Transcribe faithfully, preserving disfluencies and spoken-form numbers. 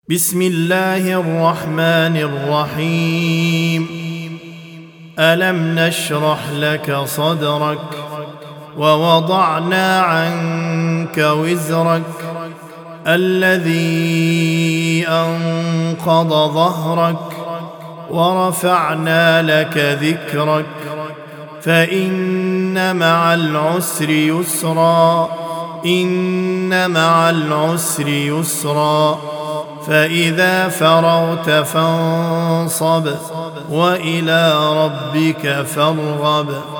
بسم الله الرحمن الرحيم. ألم نشرح لك صدرك ووضعنا عنك وزرك الذي أنقض ظهرك ورفعنا لك ذكرك فإن مع العسر يسرا إن مع العسر يسرا فإذا فرغت فانصب وإلى ربك فارغب.